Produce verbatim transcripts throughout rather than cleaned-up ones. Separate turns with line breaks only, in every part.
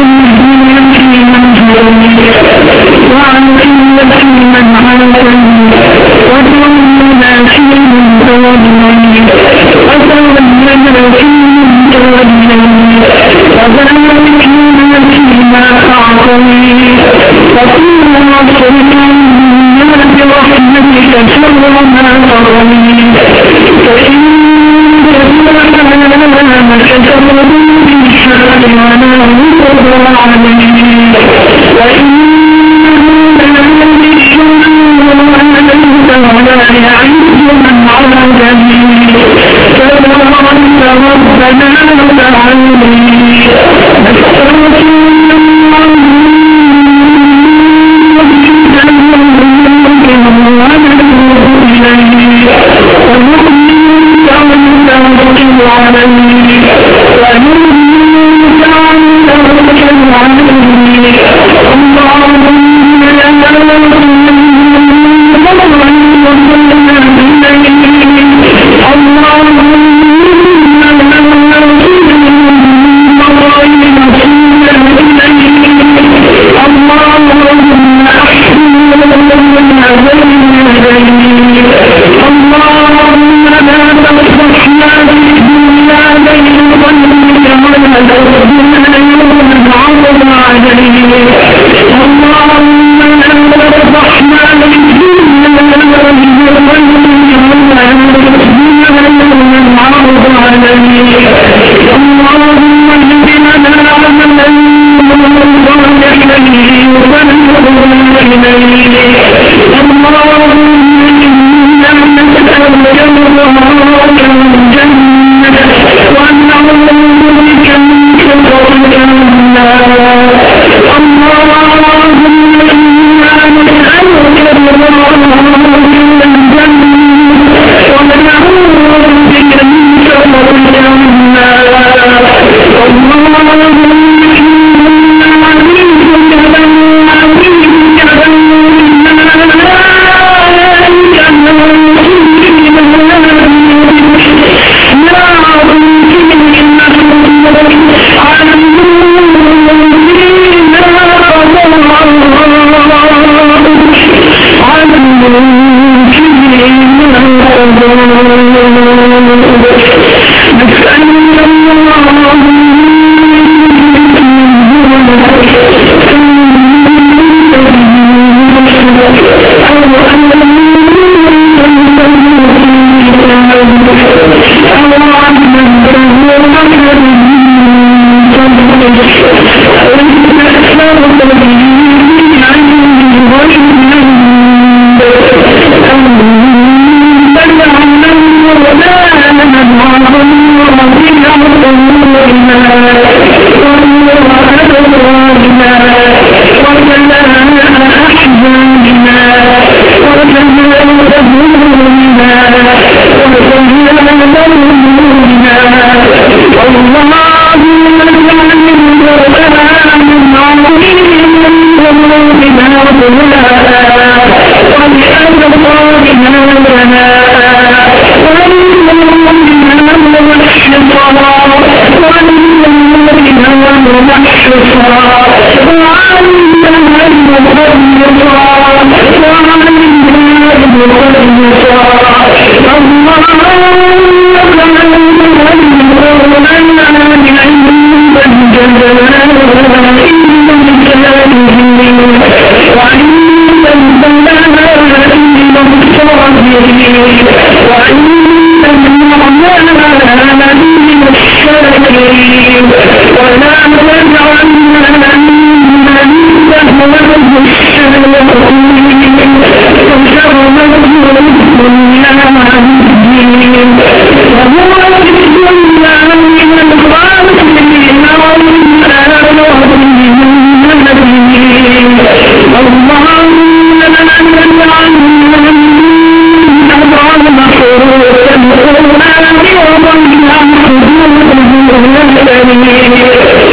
اللهم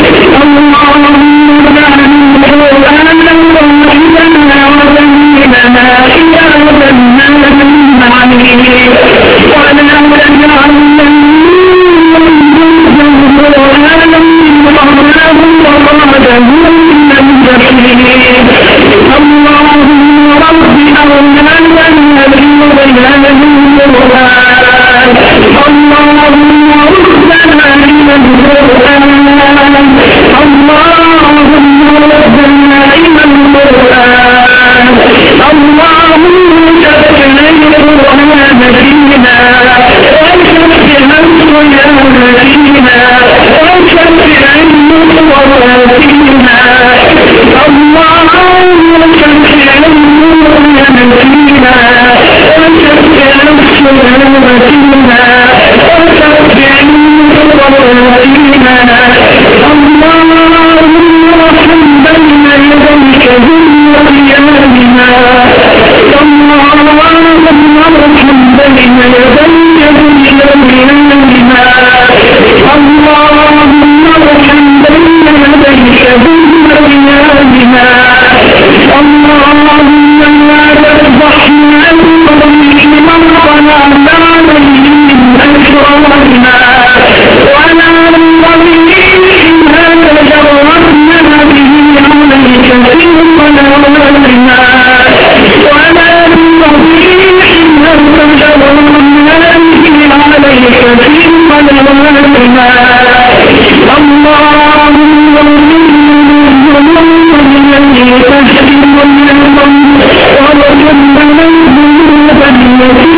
مقعده من الجحيم اللهم رب أولادنا بظلال القرآن اللهم ردنا إلى القرآن اللهم ردنا إلى القرآن اللهم شفع القرآن فينا وشفع الصيام فينا وشفع المصطفى فينا اللهم شفع القرآن فينا وشفع الصيام فينا وشفع المصطفى فينا اللهم ارحم بين يديك ذل قيامنا اللهم ارحم بين يديك ذل قيامنا اللهم ارحم بين يديك ذل قيامنا اللهم لا تفضحنا بطريق من طلعنا عليه من أشرارنا ولا بطريق ما تجربنا به عليك في صلواتنا ولا بطريق ما تجربنا به عليك في صلواتنا اللهم الذي تهدم النظام ورجلنا الذنوب التي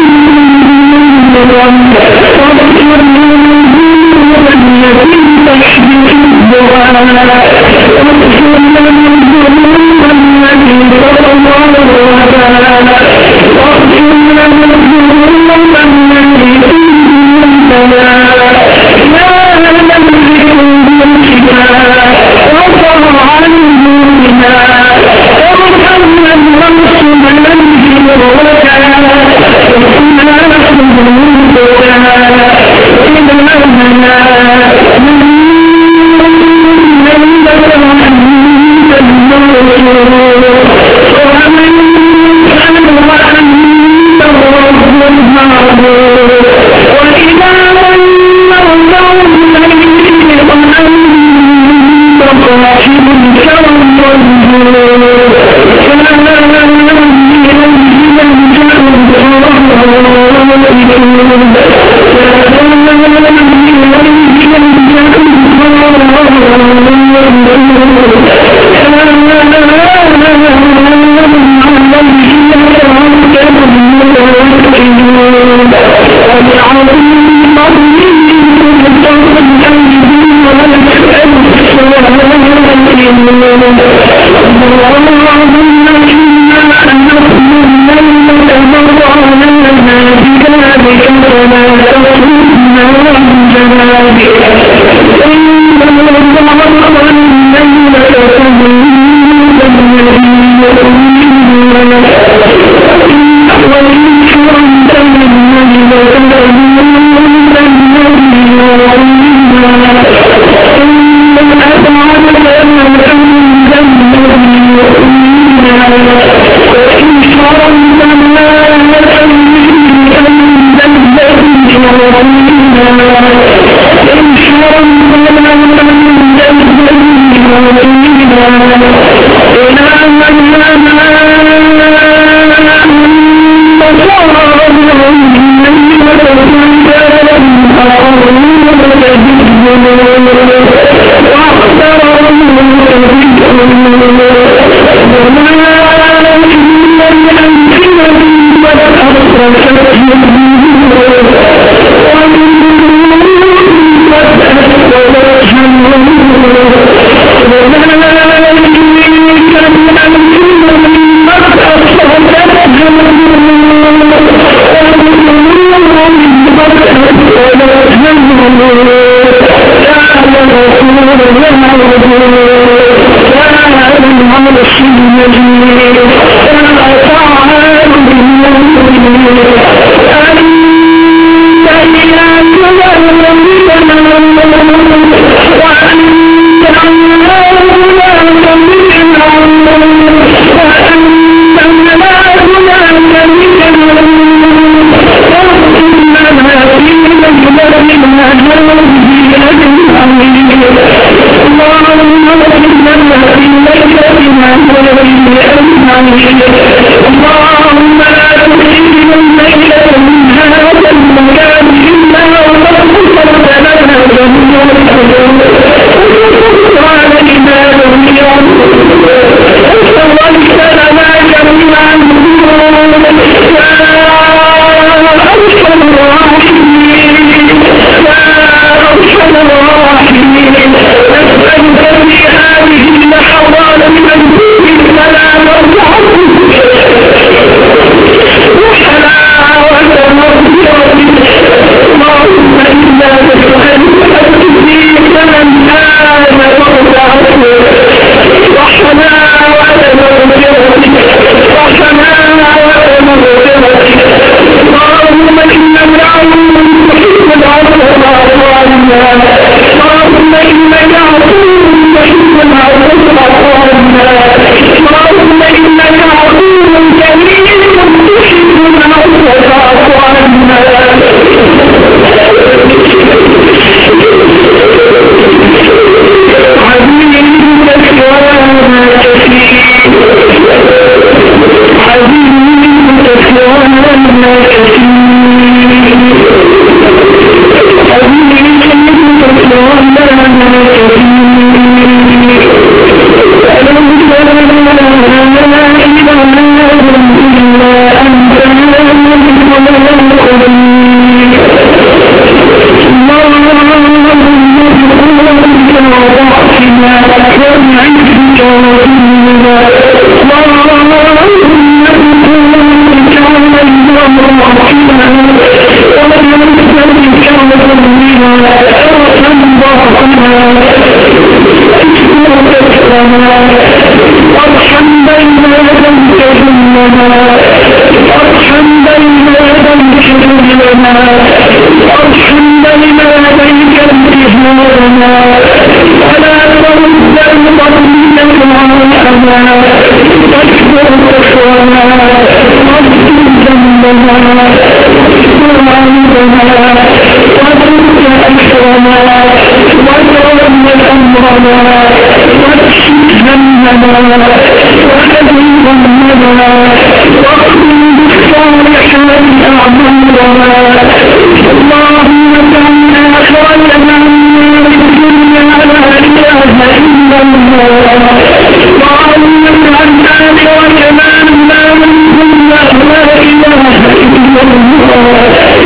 واغفر الذنوب التي تحدث الدعاء واغفر لنا الذنوب التي تطلع الوباء واغفر لنا الذنوب التي تنتهى يا نبي الشفاء وصل عننا وارحمنا وانصرنا بجوارك وكنا حضورك إلهنا اللهم اللهم لا تخرجنا الليلة من هذا المكان إلا وقد غفرت لنا جميع الذنوب وكفرت علينا جميع الذنوب وسويت لنا جميع الذنوب يا أرحم الراحمين يا أرحم الراحمين نسألك في هذه اللحظات من دونك لنا نرجعك وحلاوة مغفرتك اللهم إنا نسألك التصديق من آمن مرضعك وحلاوة مغفرتك وحلاوة مغفرتك اللهم إنا نعوذ بك من العفو والعافية اللهم إنك عفو تحب العفو والعافية اللهم إنك عفو كريم تحب العفو فاعف عنا عزيزك وانا كثير عزيزك وانا كثير وارحم بين يديك جننا وارحم بين يديك جننا وارحم بين يديك امتحاننا ولا ترد الفضل وراءنا واكبر كفرنا واغفر ذنبنا واغفر عيبنا واترك اثرنا وتولى امرنا واكشف همنا وهدي همنا واختم بالصالحات اعمالنا اللهم اجعلنا خير من الدنيا لا اله الا الله اللهم اجعلنا وجمالنا من الدنيا لا اله الا الله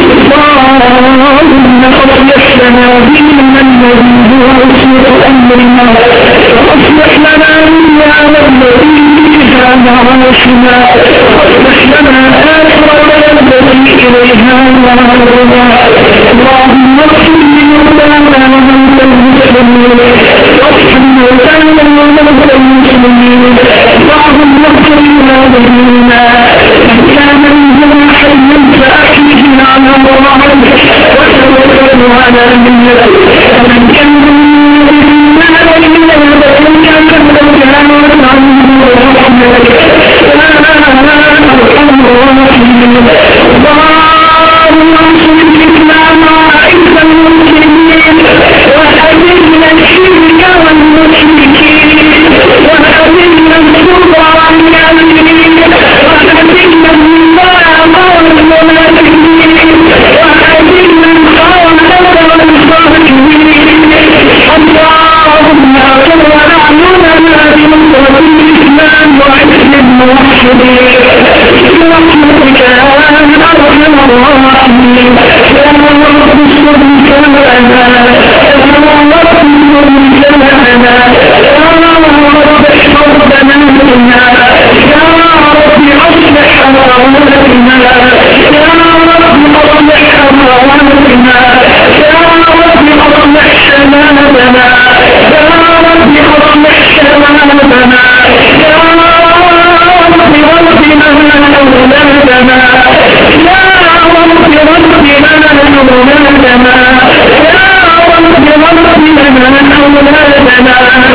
اللهم اصلح لنا ديننا الذي هو عصمة امرنا واصلح لنا دنيانا الذي فيها معاشنا واصلح لنا اخرتنا التي اليها معادنا اللهم اغفر لموتانا وموتى المسلمين وارحم موتانا وموتى المسلمين اللهم اغفر لوالدينا من كان منهما حيا فاحيه على طاعتك وتوكل على ملتك ومن كان منهما ميتا فانك تتوكل عنه ورحمتك يا ارحم الراحمين اللهم انصر الاسلام واعز المسلمين واذل الشرك والمشركين واذل الكفر والكافرين واذل النفاق والمنافقين واذل الخونه والظالمين اللهم اغفر واعلمنا بنصرة الاسلام وعز الموحدين برحمتك يا ارحم الراحمين يا رب استر نساءنا يا رب استر نساءنا يا رب احفظ بناتنا يا رب اصلح اموالنا يا رب اصلح اموالنا يا رب اصلح شبابنا يا رب اصلح شبابنا يا رب ربنا اولادنا يا رب ربنا اولادنا يا رب ربنا اولادنا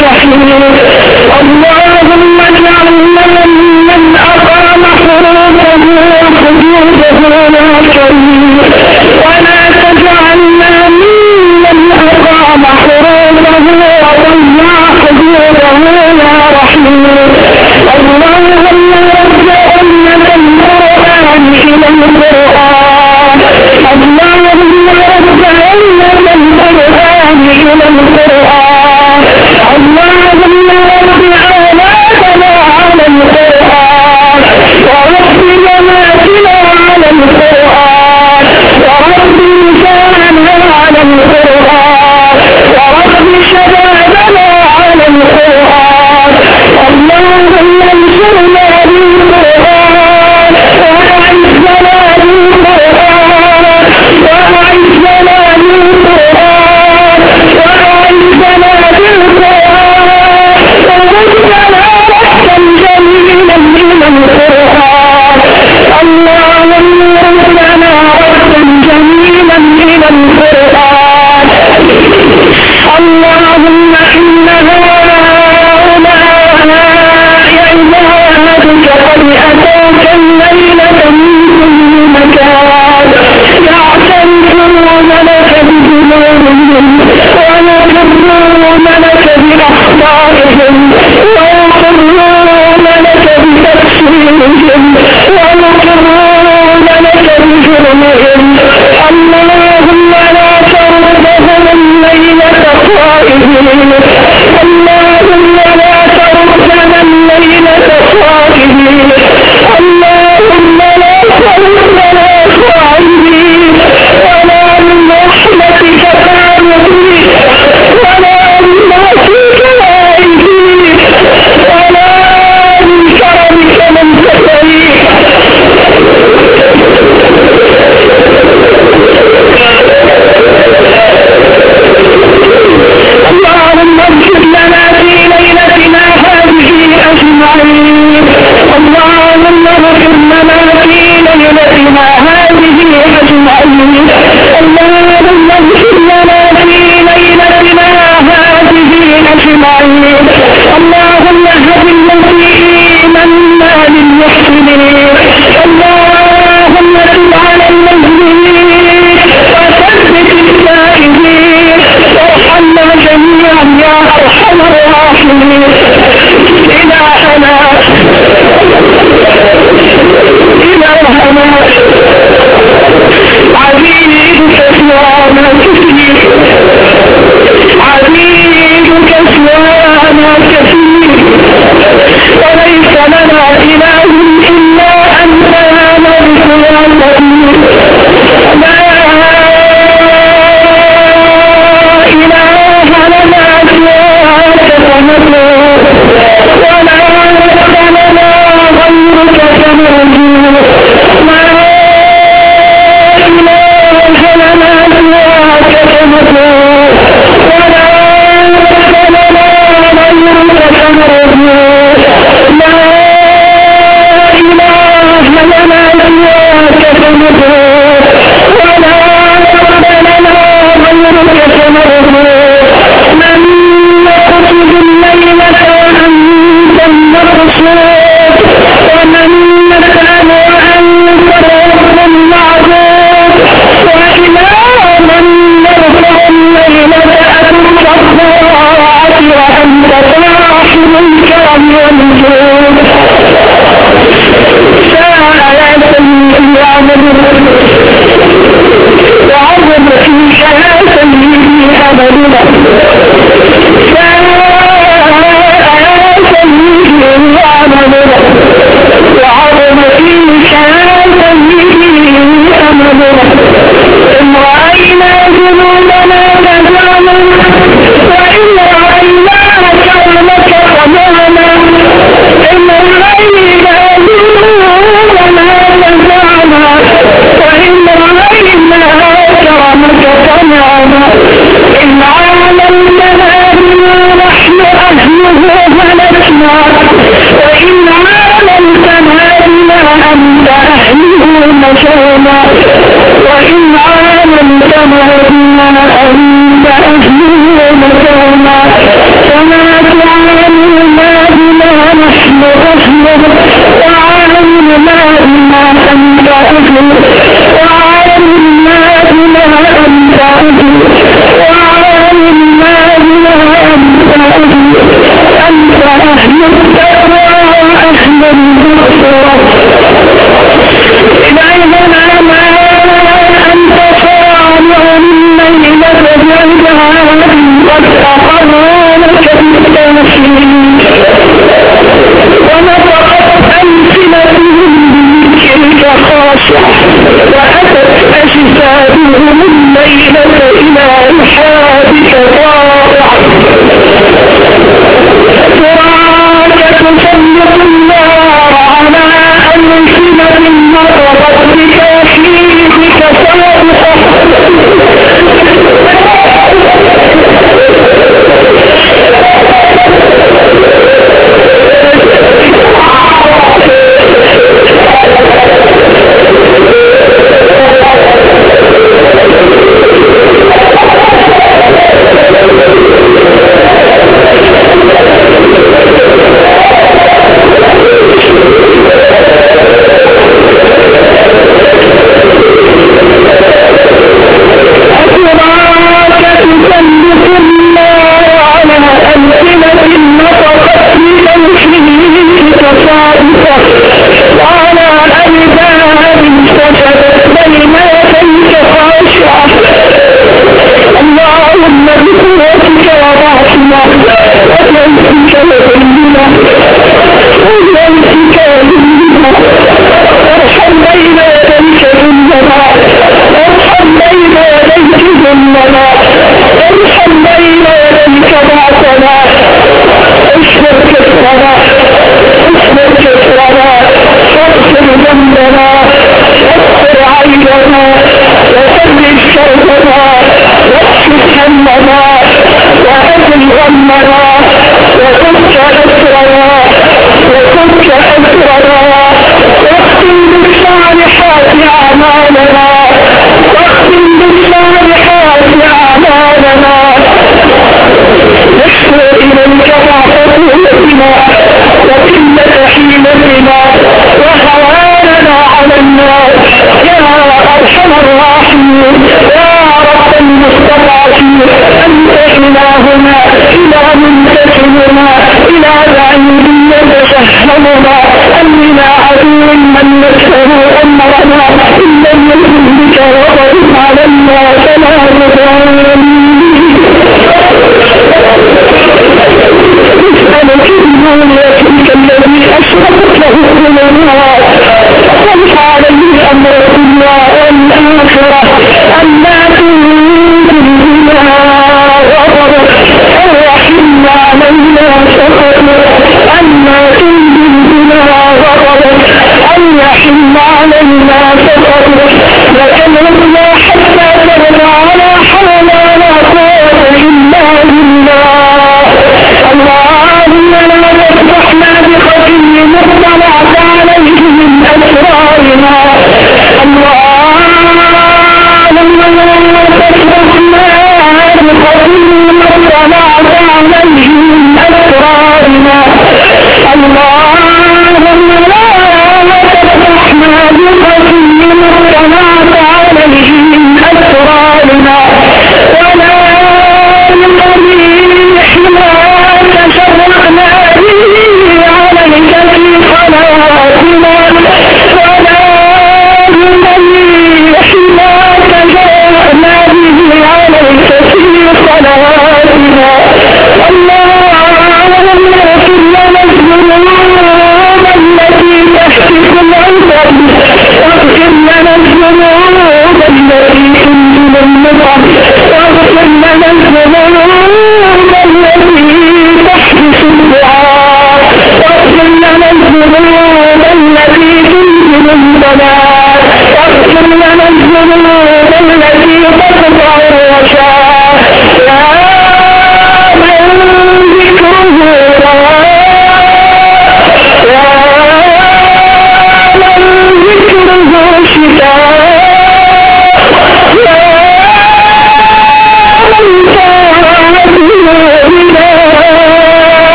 الجحيم اللهم اجعلنا ممن أقام حروبه وحدوده يا كريم ولا تجعلنا ممن أقام حروبه وضيع حدوده يا رحيم اللهم رب أمة القرآن إلى القرآن اللهم رب أمة القرآن إلى القرآن اللهم رب أولادنا على القرآن ورب جماعتنا على القرآن ورب نساءنا على القرآن ورب شبابنا على القرآن اللهم انصرنا بالقرآن وأعزنا بالقرآن وأعزنا بالقرآن وأعزنا بالقرآن وردنا رحمة جميلا إلى القرآن اللهم ردنا رحمة جميلا إلى القرآن اللهم إن هؤلاء عبادك قد أتوك الليلة من كل مكان يعترفون لك بذنوبهم ويقرون لك بأخطائهم ويقرون لك بتقصيرهم ويقرون لك بجرمهم اللهم لا تردهم الليلة خائبين اللهم لا تردنا الليلة خائبين اللهم لا تردنا خائبين ولا من رحمتك خائبين ولا من معصيك خائبين ولا من كرمك منتصرين اللهم اغفر لنا في ليلتنا هذه أجمعين اللهم اغفر لنا في ليلتنا هذه أجمعين اللهم اغفر لنا في ليلتنا هذه أجمعين اللهم هب المسيئين منا للمحسنين اللهم تب على المسلمين وثبت التائبين وارحمنا جميعا يا أرحم الراحمين إلهنا إلهنا عبيدك سوانا كثير عبيدك سوانا كثير وليس لنا إله إلا أنت يا ملك يا قدير لا إله لنا سواك فنطلب ولا رب لنا غيرك فنرجو لا إله لنا سواك فنطلب ولا رب لنا غيرك فنرجو لا إله لنا سواك فنطلب ولا رب لنا غيرك فنرجو من نقصد الليلة وأنت المقصود ومن نسأل وأنت الرب المعبود وإلى من نرفع الليلة أترك الطاعة وأنت صاحب الكرم والجود ساعة يعبد وعظم فيك يا سيدي أبدا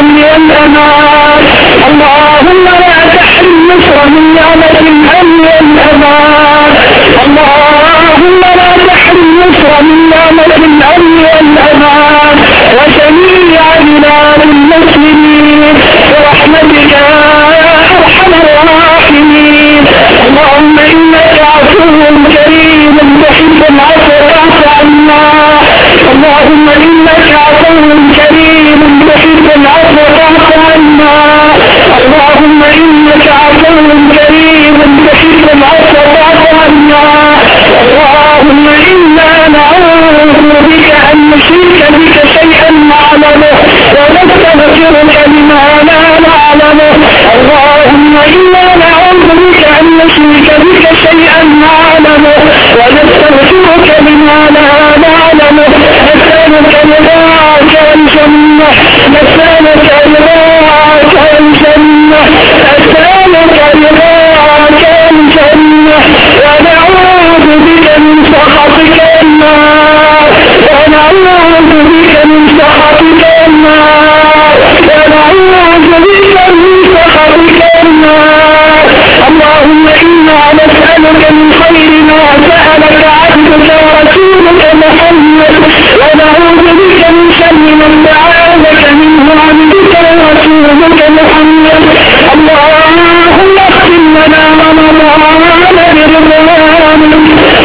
الأمن والأمان. اللهم لا تحرم مصر من نعمة الأمن والأمان. اللهم لا تحرم مصر من نعمة الأمن والأمان وجميع بلاد المسلمين برحمتك يا أرحم الراحمين. اللهم إنك عفو كريم تحب العفو فاعف عنا. اللهم إنك عفو كريم تحب العفو فاعف عنا. اللهم إنك عفو كريم تحب العفو فاعف عنا. اللهم إنا نعوذ بك أن نشرك بك شيئا نعلمه ونستغفرك لما لا نعلمه. اللهم إنا نعوذ بك أن نشرك بك شيئا نعلمه ونستغفرك لما لا نعلمه. نسألك رضاك والجنة، نسألك رضاك والجنة، نسألك رضاك والجنة، ونعوذ بك من سخطك النار، ونعوذ بك من سخطك النار، ونعوذ بك من سخطك النار. اللهم إنا نسألك من خير ما سألك عبدك ورسولك محمد، ونعوذ بك من شر ما استعاذك منه عبدك ورسولك محمد. اللهم اختم لنا رمضان برضوانك.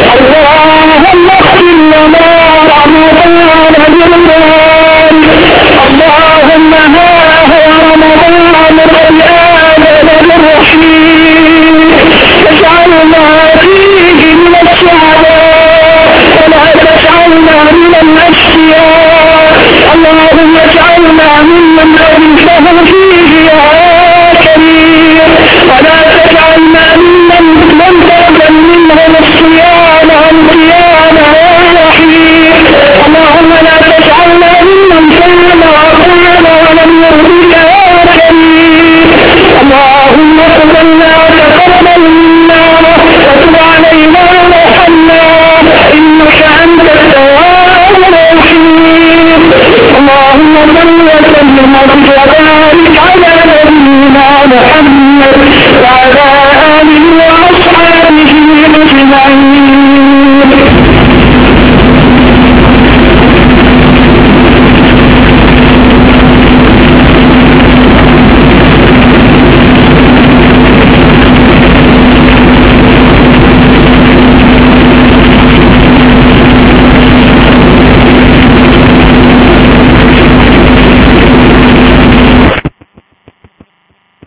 اللهم اختم لنا رمضان برضوانك. اللهم ها هو رمضان قد آذن بالرحيم، اجعلنا فيه من السعداء ولا تجعلنا من الأشقياء. اللهم اجعلنا ممن أنفه فيه يا كريم، ولا تجعلنا ممن لم تقبل منهم الصيام والقيام يا رحيم. اللهم لا تجعلنا ممن صام وقام ولم يرضيك يا كريم. اللهم اقبلنا تقبل منا وتب علينا وارحمنا إنك أنت التواب الرحيم. اللهم صل وسلم وبارك على نبينا محمد وعلى